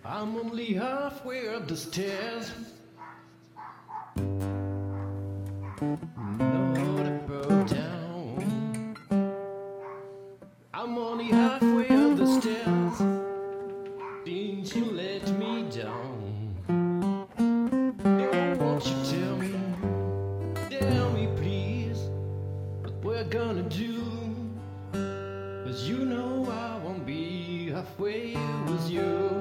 I'm only halfway up the stairs. Not about down. I'm only halfway up the stairs. Didn't you let me down? Don't won't you tell me please, what we're gonna do? 'Cause you know I won't be halfway with you.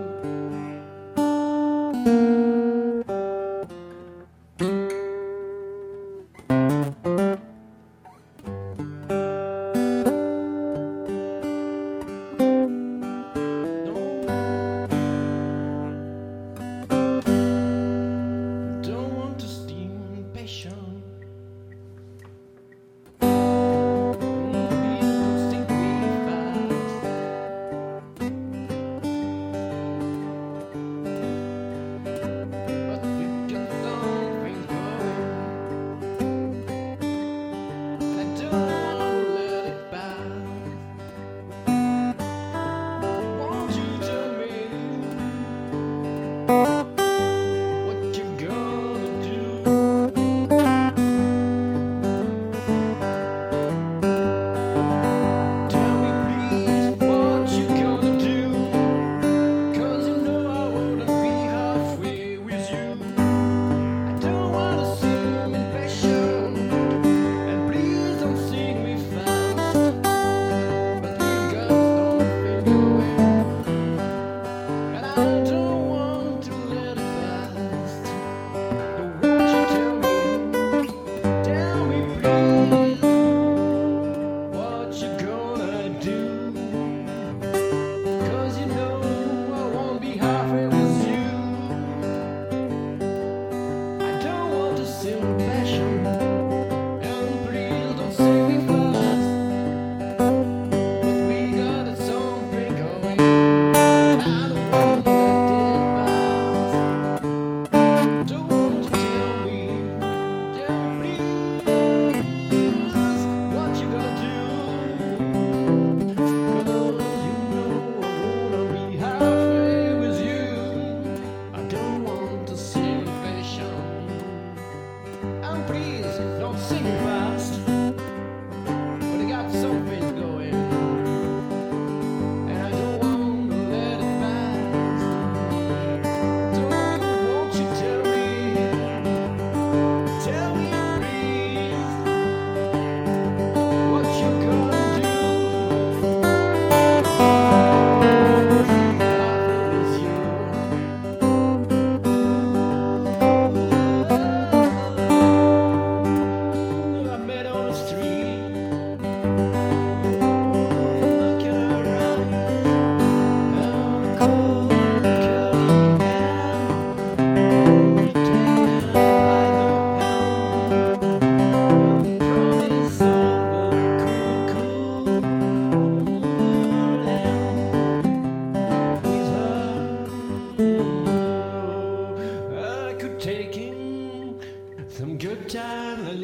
Taking some good time and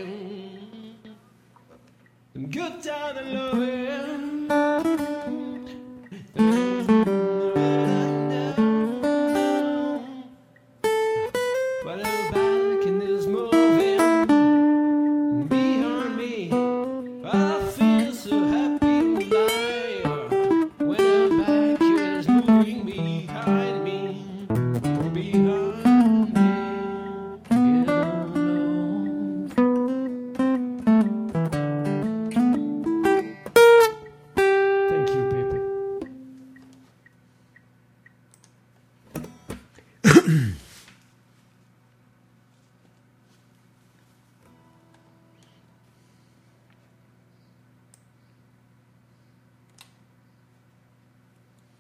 loving, some good time and loving. But back in this moving behind me, I feel so happy alive. When the back is moving behind me, behind. Thank you, Pepe.